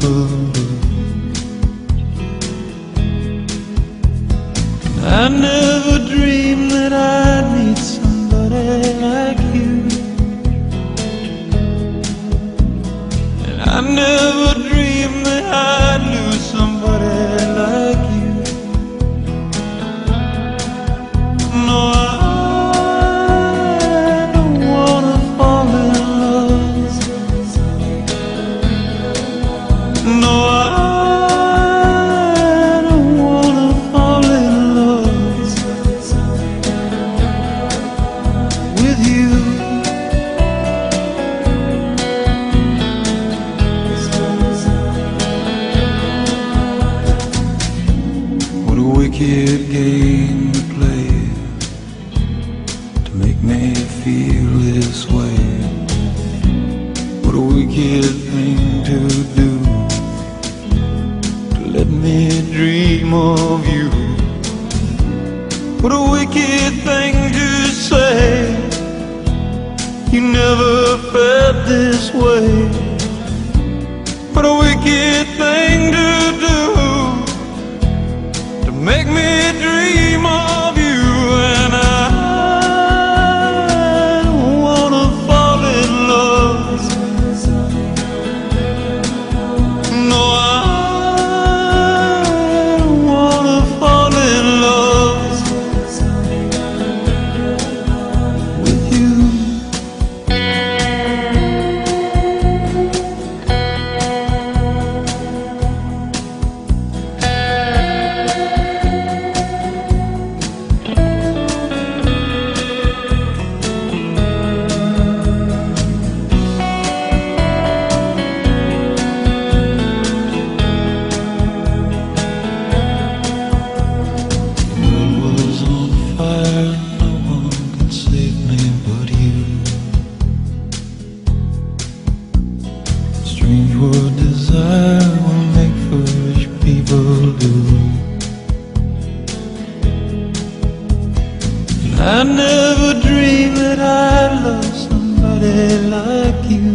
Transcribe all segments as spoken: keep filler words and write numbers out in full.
blue. I never dreamed that I'd meet somebody like you, and I never dreamed that I'd lose somebody like you. No, I don't wanna fall in love. No, I wicked game to play to make me feel this way. What a wicked thing to do, to let me dream of you. What a wicked thing to say, you never felt this way. What a wicked thing to do, make me dream of you. And I don't wanna fall in love. No, I don't wanna fall in love with you. Strange what desire will make foolish people do. I never dreamed that I'd love somebody like you.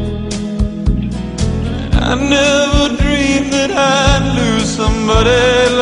I never dreamed that I'd lose somebody